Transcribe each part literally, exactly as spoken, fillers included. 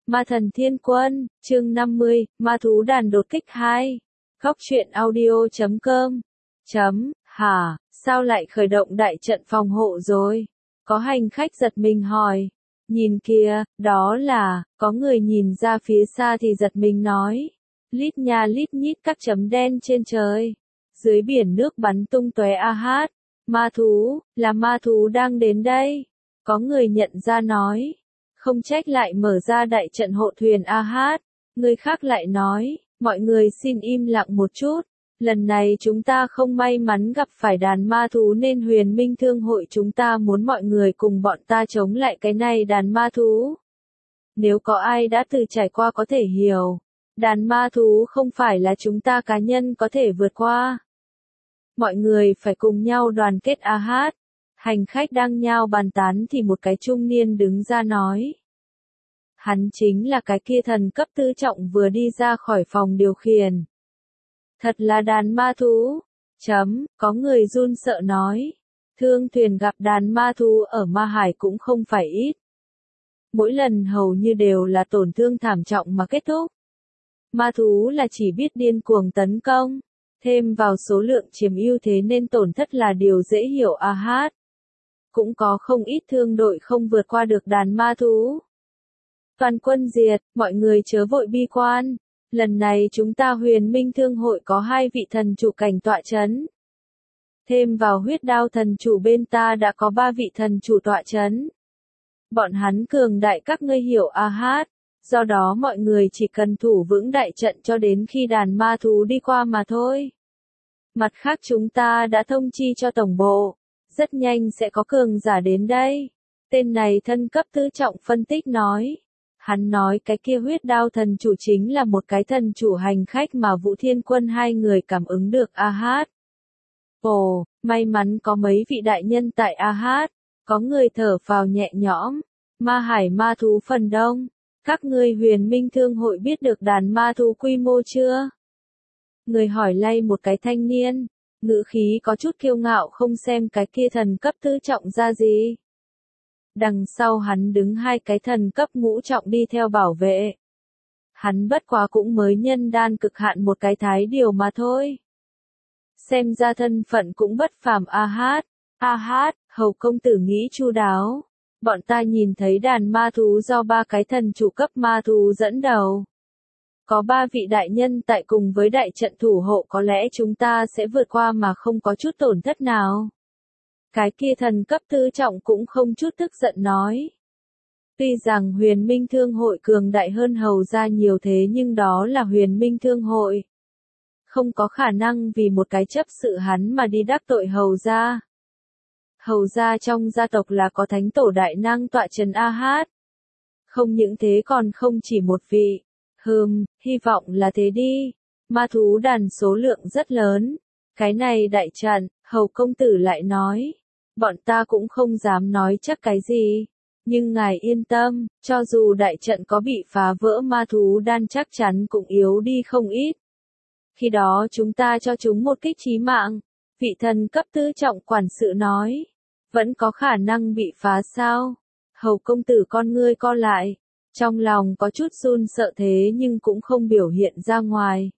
Ma thần thiên quân, chương năm mươi, ma thú đàn đột kích hai. Góc truyện audio chấm com. Chấm, hả, sao lại khởi động đại trận phòng hộ rồi? Có hành khách giật mình hỏi. Nhìn kìa, đó là, có người nhìn ra phía xa thì giật mình nói. Lít nha lít nhít các chấm đen trên trời. Dưới biển nước bắn tung tóe a hát. Ma thú, là ma thú đang đến đây. Có người nhận ra nói. Không trách lại mở ra đại trận hộ thuyền a hát. Người khác lại nói, mọi người xin im lặng một chút. Lần này chúng ta không may mắn gặp phải đàn ma thú nên Huyền Minh Thương hội chúng ta muốn mọi người cùng bọn ta chống lại cái này đàn ma thú. Nếu có ai đã từng trải qua có thể hiểu, đàn ma thú không phải là chúng ta cá nhân có thể vượt qua. Mọi người phải cùng nhau đoàn kết a hát. Hành khách đang nhao bàn tán thì một cái trung niên đứng ra nói. Hắn chính là cái kia thần cấp tứ trọng vừa đi ra khỏi phòng điều khiển. Thật là đàn ma thú. Chấm, có người run sợ nói. Thương thuyền gặp đàn ma thú ở Ma Hải cũng không phải ít. Mỗi lần hầu như đều là tổn thương thảm trọng mà kết thúc. Ma thú là chỉ biết điên cuồng tấn công. Thêm vào số lượng chiếm ưu thế nên tổn thất là điều dễ hiểu a hát. Cũng có không ít thương đội không vượt qua được đàn ma thú. Toàn quân diệt, mọi người chớ vội bi quan. Lần này chúng ta Huyền Minh Thương hội có hai vị thần chủ cảnh tọa chấn. Thêm vào huyết đao thần chủ bên ta đã có ba vị thần chủ tọa chấn. Bọn hắn cường đại các ngươi hiểu a hát. Do đó mọi người chỉ cần thủ vững đại trận cho đến khi đàn ma thú đi qua mà thôi. Mặt khác chúng ta đã thông chi cho tổng bộ. Rất nhanh sẽ có cường giả đến đây. Tên này thân cấp tứ trọng phân tích nói. Hắn nói cái kia huyết đao thần chủ chính là một cái thần chủ hành khách mà Vũ Thiên Quân hai người cảm ứng được a hát. Ồ, may mắn có mấy vị đại nhân tại a hát. Có người thở phào nhẹ nhõm. Ma Hải ma thú phần đông. Các ngươi Huyền Minh Thương hội biết được đàn ma thú quy mô chưa? Người hỏi lay một cái thanh niên. Ngữ khí có chút kiêu ngạo không xem cái kia thần cấp tứ trọng ra gì. Đằng sau hắn đứng hai cái thần cấp ngũ trọng đi theo bảo vệ. Hắn bất quá cũng mới nhân đan cực hạn một cái thái điều mà thôi. Xem ra thân phận cũng bất phàm a hát. A hát, hầu công tử nghĩ chu đáo. Bọn ta nhìn thấy đàn ma thú do ba cái thần chủ cấp ma thú dẫn đầu. Có ba vị đại nhân tại cùng với đại trận thủ hộ có lẽ chúng ta sẽ vượt qua mà không có chút tổn thất nào. Cái kia thần cấp tứ trọng cũng không chút tức giận nói. Tuy rằng Huyền Minh Thương hội cường đại hơn hầu gia nhiều thế nhưng đó là Huyền Minh Thương hội. Không có khả năng vì một cái chấp sự hắn mà đi đắc tội hầu gia. Hầu gia trong gia tộc là có thánh tổ đại năng tọa trấn a hát. Không những thế còn không chỉ một vị. Hừm, hy vọng là thế đi. Ma thú đàn số lượng rất lớn. Cái này đại trận, hầu công tử lại nói. Bọn ta cũng không dám nói chắc cái gì. Nhưng ngài yên tâm, cho dù đại trận có bị phá vỡ ma thú đan chắc chắn cũng yếu đi không ít. Khi đó chúng ta cho chúng một kích chí mạng. Vị thần cấp tứ trọng quản sự nói. Vẫn có khả năng bị phá sao? Hầu công tử con ngươi co lại. Trong lòng có chút run sợ thế nhưng cũng không biểu hiện ra ngoài.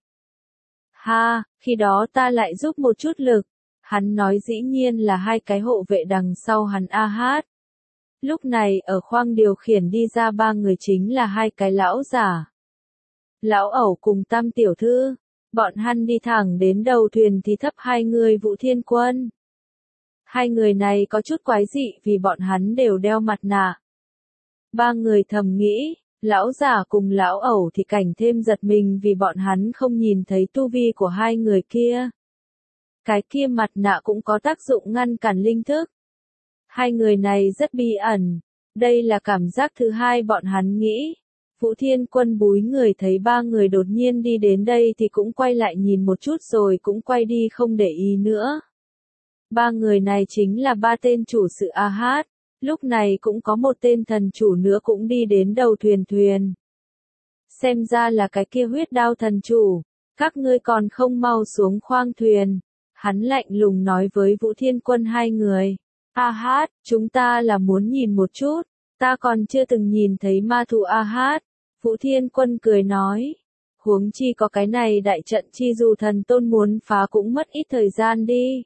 Ha, khi đó ta lại giúp một chút lực. Hắn nói dĩ nhiên là hai cái hộ vệ đằng sau hắn a hát. Lúc này ở khoang điều khiển đi ra ba người chính là hai cái lão giả. Lão ẩu cùng tam tiểu thư. Bọn hắn đi thẳng đến đầu thuyền thì thấp hai người Vũ Thiên Quân. Hai người này có chút quái dị vì bọn hắn đều đeo mặt nạ. Ba người thầm nghĩ, lão giả cùng lão ẩu thì cảnh thêm giật mình vì bọn hắn không nhìn thấy tu vi của hai người kia. Cái kia mặt nạ cũng có tác dụng ngăn cản linh thức. Hai người này rất bí ẩn. Đây là cảm giác thứ hai bọn hắn nghĩ. Vũ Thiên Quân búi người thấy ba người đột nhiên đi đến đây thì cũng quay lại nhìn một chút rồi cũng quay đi không để ý nữa. Ba người này chính là ba tên chủ sự a hát. Lúc này cũng có một tên thần chủ nữa cũng đi đến đầu thuyền thuyền. Xem ra là cái kia huyết đao thần chủ. Các ngươi còn không mau xuống khoang thuyền. Hắn lạnh lùng nói với Vũ Thiên Quân hai người. A hát, chúng ta là muốn nhìn một chút. Ta còn chưa từng nhìn thấy ma thú a hát. Vũ Thiên Quân cười nói. Huống chi có cái này đại trận chi dù thần tôn muốn phá cũng mất ít thời gian đi.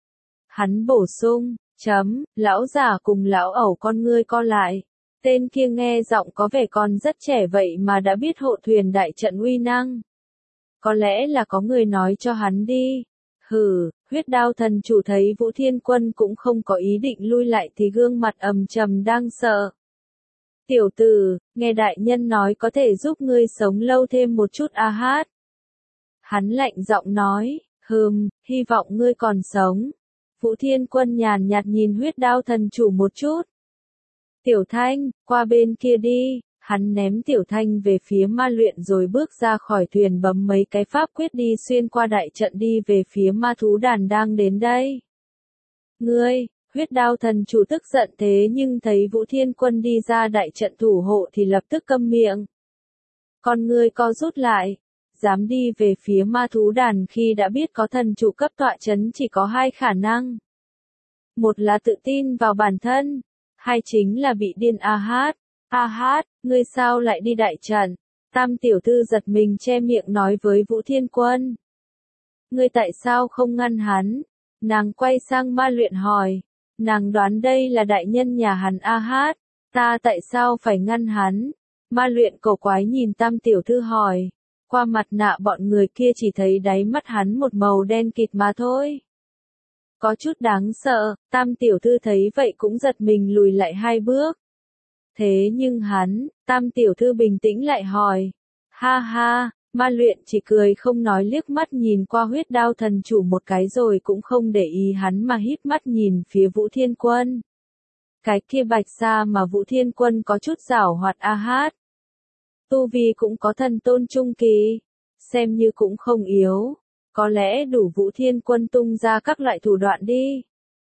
Hắn bổ sung, chấm, lão giả cùng lão ẩu con ngươi co lại. Tên kia nghe giọng có vẻ còn rất trẻ vậy mà đã biết hộ thuyền đại trận uy năng. Có lẽ là có người nói cho hắn đi. Hừ, huyết đao thần chủ thấy Vũ Thiên Quân cũng không có ý định lui lại thì gương mặt ầm trầm đang sợ. Tiểu tử, nghe đại nhân nói có thể giúp ngươi sống lâu thêm một chút a hát. Hắn lạnh giọng nói, hừm, hy vọng ngươi còn sống. Vũ Thiên Quân nhàn nhạt nhìn huyết đao thần chủ một chút. Tiểu Thanh, qua bên kia đi, hắn ném Tiểu Thanh về phía ma luyện rồi bước ra khỏi thuyền bấm mấy cái pháp quyết đi xuyên qua đại trận đi về phía ma thú đàn đang đến đây. Ngươi, huyết đao thần chủ tức giận thế nhưng thấy Vũ Thiên Quân đi ra đại trận thủ hộ thì lập tức câm miệng. Con ngươi co rút lại, dám đi về phía ma thú đàn khi đã biết có thần chủ cấp tọa chấn chỉ có hai khả năng. Một là tự tin vào bản thân, hai chính là bị điên a hát. A hát, ngươi sao lại đi đại trận? Tam tiểu thư giật mình che miệng nói với Vũ Thiên Quân. Ngươi tại sao không ngăn hắn? Nàng quay sang ma luyện hỏi. Nàng đoán đây là đại nhân nhà hắn a hát. Ta tại sao phải ngăn hắn? Ma luyện cổ quái nhìn tam tiểu thư hỏi. Qua mặt nạ bọn người kia chỉ thấy đáy mắt hắn một màu đen kịt mà thôi. Có chút đáng sợ, tam tiểu thư thấy vậy cũng giật mình lùi lại hai bước. Thế nhưng hắn, tam tiểu thư bình tĩnh lại hỏi. Ha ha, ma luyện chỉ cười không nói liếc mắt nhìn qua huyết đao thần chủ một cái rồi cũng không để ý hắn mà híp mắt nhìn phía Vũ Thiên Quân. Cái kia bạch sa mà Vũ Thiên Quân có chút giảo hoạt a hát. Tu vi cũng có thần tôn trung kỳ, xem như cũng không yếu, có lẽ đủ Vũ Thiên Quân tung ra các loại thủ đoạn đi.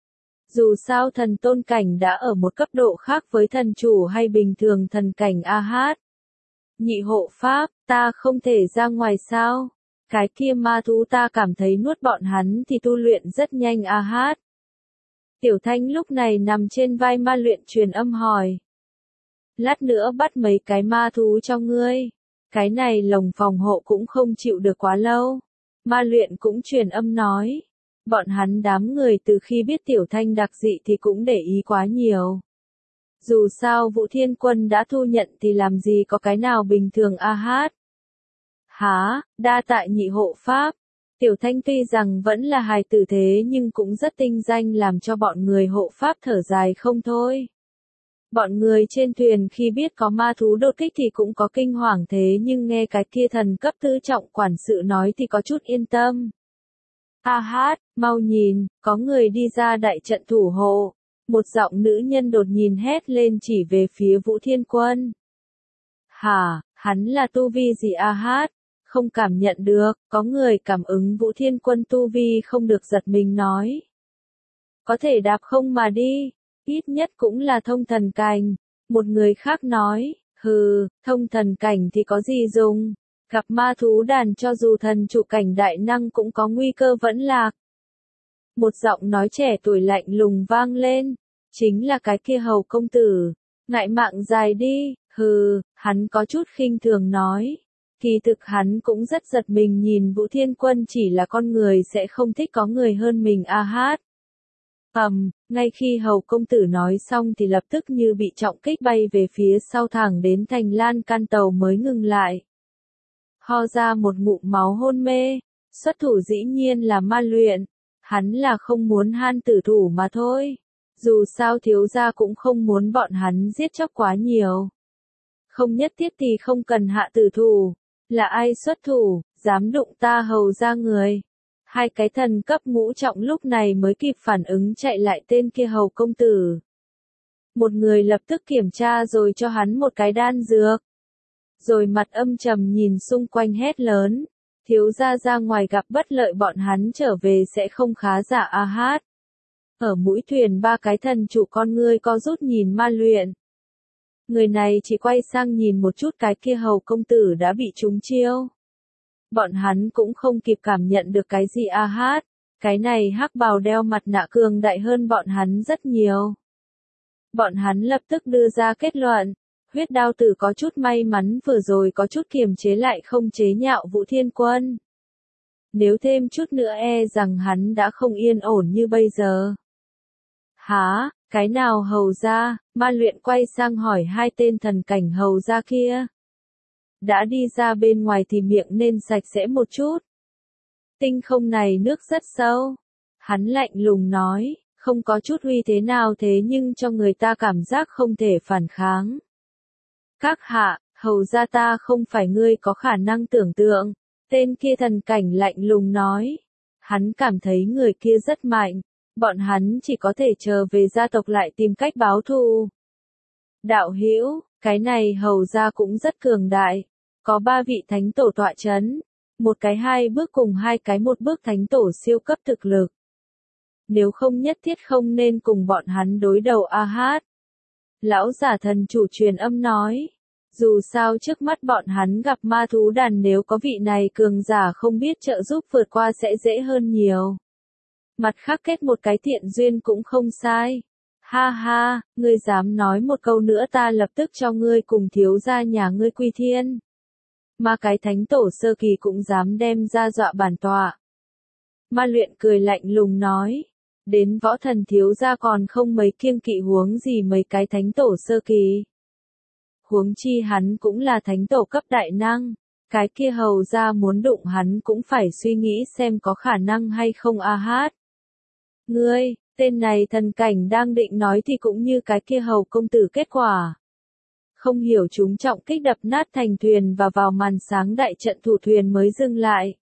Dù sao thần tôn cảnh đã ở một cấp độ khác với thần chủ hay bình thường thần cảnh a hát. Nhị hộ pháp, ta không thể ra ngoài sao? Cái kia ma thú ta cảm thấy nuốt bọn hắn thì tu luyện rất nhanh a hát. Tiểu Thanh lúc này nằm trên vai ma luyện truyền âm hỏi. Lát nữa bắt mấy cái ma thú cho ngươi. Cái này lồng phòng hộ cũng không chịu được quá lâu. Ma luyện cũng truyền âm nói. Bọn hắn đám người từ khi biết Tiểu Thanh đặc dị thì cũng để ý quá nhiều. Dù sao Vũ Thiên Quân đã thu nhận thì làm gì có cái nào bình thường a hát. Hả, đa tại nhị hộ pháp. Tiểu Thanh tuy rằng vẫn là hài tử thế nhưng cũng rất tinh danh làm cho bọn người hộ pháp thở dài không thôi. Bọn người trên thuyền khi biết có ma thú đột kích thì cũng có kinh hoàng thế nhưng nghe cái kia thần cấp tứ trọng quản sự nói thì có chút yên tâm. A hát, mau nhìn, có người đi ra đại trận thủ hộ. Một giọng nữ nhân đột nhìn hét lên chỉ về phía Vũ Thiên Quân. Hả, hắn là tu vi gì a hát? Không cảm nhận được, có người cảm ứng Vũ Thiên Quân tu vi không được giật mình nói. Có thể đạp không mà đi, ít nhất cũng là thông thần cảnh. Một người khác nói, hừ, thông thần cảnh thì có gì dùng, gặp ma thú đàn cho dù thần trụ cảnh đại năng cũng có nguy cơ vẫn lạc. Một giọng nói trẻ tuổi lạnh lùng vang lên, chính là cái kia hầu công tử, ngại mạng dài đi, hừ, hắn có chút khinh thường nói. Kỳ thực hắn cũng rất giật mình nhìn Vũ Thiên Quân chỉ là con người sẽ không thích có người hơn mình a hát. Ầm, um, ngay khi hầu công tử nói xong thì lập tức như bị trọng kích bay về phía sau thẳng đến thành lan can tàu mới ngừng lại. Ho ra một ngụm máu hôn mê, xuất thủ dĩ nhiên là ma luyện, hắn là không muốn han tử thủ mà thôi. Dù sao thiếu gia cũng không muốn bọn hắn giết chóc quá nhiều. Không nhất thiết thì không cần hạ tử thủ. Là ai xuất thủ, dám đụng ta hầu ra người. Hai cái thần cấp ngũ trọng lúc này mới kịp phản ứng chạy lại tên kia hầu công tử. Một người lập tức kiểm tra rồi cho hắn một cái đan dược. Rồi mặt âm trầm nhìn xung quanh hét lớn. Thiếu gia ra ngoài gặp bất lợi bọn hắn trở về sẽ không khá giả a hát. Ở mũi thuyền ba cái thần chủ con ngươi co rút nhìn ma luyện. Người này chỉ quay sang nhìn một chút cái kia hầu công tử đã bị trúng chiêu. Bọn hắn cũng không kịp cảm nhận được cái gì a hát. Cái này hắc bào đeo mặt nạ cường đại hơn bọn hắn rất nhiều. Bọn hắn lập tức đưa ra kết luận. Huyết đao tử có chút may mắn vừa rồi có chút kiềm chế lại không chế nhạo Vũ Thiên Quân. Nếu thêm chút nữa e rằng hắn đã không yên ổn như bây giờ. Hả, cái nào hầu ra, ma luyện quay sang hỏi hai tên thần cảnh hầu ra kia. Đã đi ra bên ngoài thì miệng nên sạch sẽ một chút. Tinh không này nước rất sâu. Hắn lạnh lùng nói, không có chút uy thế nào thế nhưng cho người ta cảm giác không thể phản kháng. Các hạ, hầu ra ta không phải ngươi có khả năng tưởng tượng. Tên kia thần cảnh lạnh lùng nói. Hắn cảm thấy người kia rất mạnh. Bọn hắn chỉ có thể chờ về gia tộc lại tìm cách báo thù. Đạo hữu, cái này hầu ra cũng rất cường đại. Có ba vị thánh tổ tọa chấn. Một cái hai bước cùng hai cái một bước thánh tổ siêu cấp thực lực. Nếu không nhất thiết không nên cùng bọn hắn đối đầu a hát. Lão giả thần chủ truyền âm nói. Dù sao trước mắt bọn hắn gặp ma thú đàn nếu có vị này cường giả không biết trợ giúp vượt qua sẽ dễ hơn nhiều. Mặt khác kết một cái thiện duyên cũng không sai. Ha ha, ngươi dám nói một câu nữa ta lập tức cho ngươi cùng thiếu gia nhà ngươi quy thiên. Mà cái thánh tổ sơ kỳ cũng dám đem ra dọa bản tọa. Ma luyện cười lạnh lùng nói. Đến võ thần thiếu gia còn không mấy kiêng kỵ huống gì mấy cái thánh tổ sơ kỳ. Huống chi hắn cũng là thánh tổ cấp đại năng. Cái kia hầu ra muốn đụng hắn cũng phải suy nghĩ xem có khả năng hay không a hát. Ngươi, tên này thần cảnh đang định nói thì cũng như cái kia hầu công tử kết quả. Không hiểu chúng trọng kích đập nát thành thuyền và vào màn sáng đại trận thủ thuyền mới dừng lại.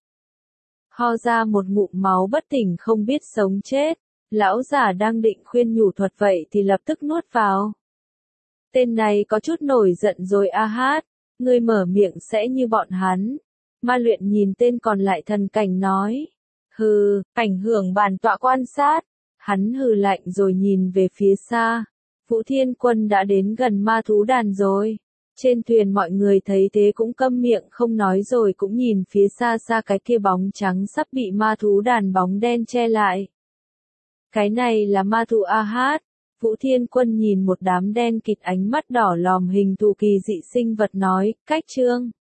Ho ra một ngụm máu bất tỉnh không biết sống chết. Lão giả đang định khuyên nhủ thuật vậy thì lập tức nuốt vào. Tên này có chút nổi giận rồi a hát. Ngươi mở miệng sẽ như bọn hắn. Ma luyện nhìn tên còn lại thần cảnh nói. Hừ, ảnh hưởng bản tọa quan sát. Hắn hừ lạnh rồi nhìn về phía xa. Vũ Thiên Quân đã đến gần ma thú đàn rồi. Trên thuyền mọi người thấy thế cũng câm miệng không nói rồi cũng nhìn phía xa xa cái kia bóng trắng sắp bị ma thú đàn bóng đen che lại. Cái này là ma thú a hát. Vũ Thiên Quân nhìn một đám đen kịt ánh mắt đỏ lòm hình thù kỳ dị sinh vật nói, cách trương.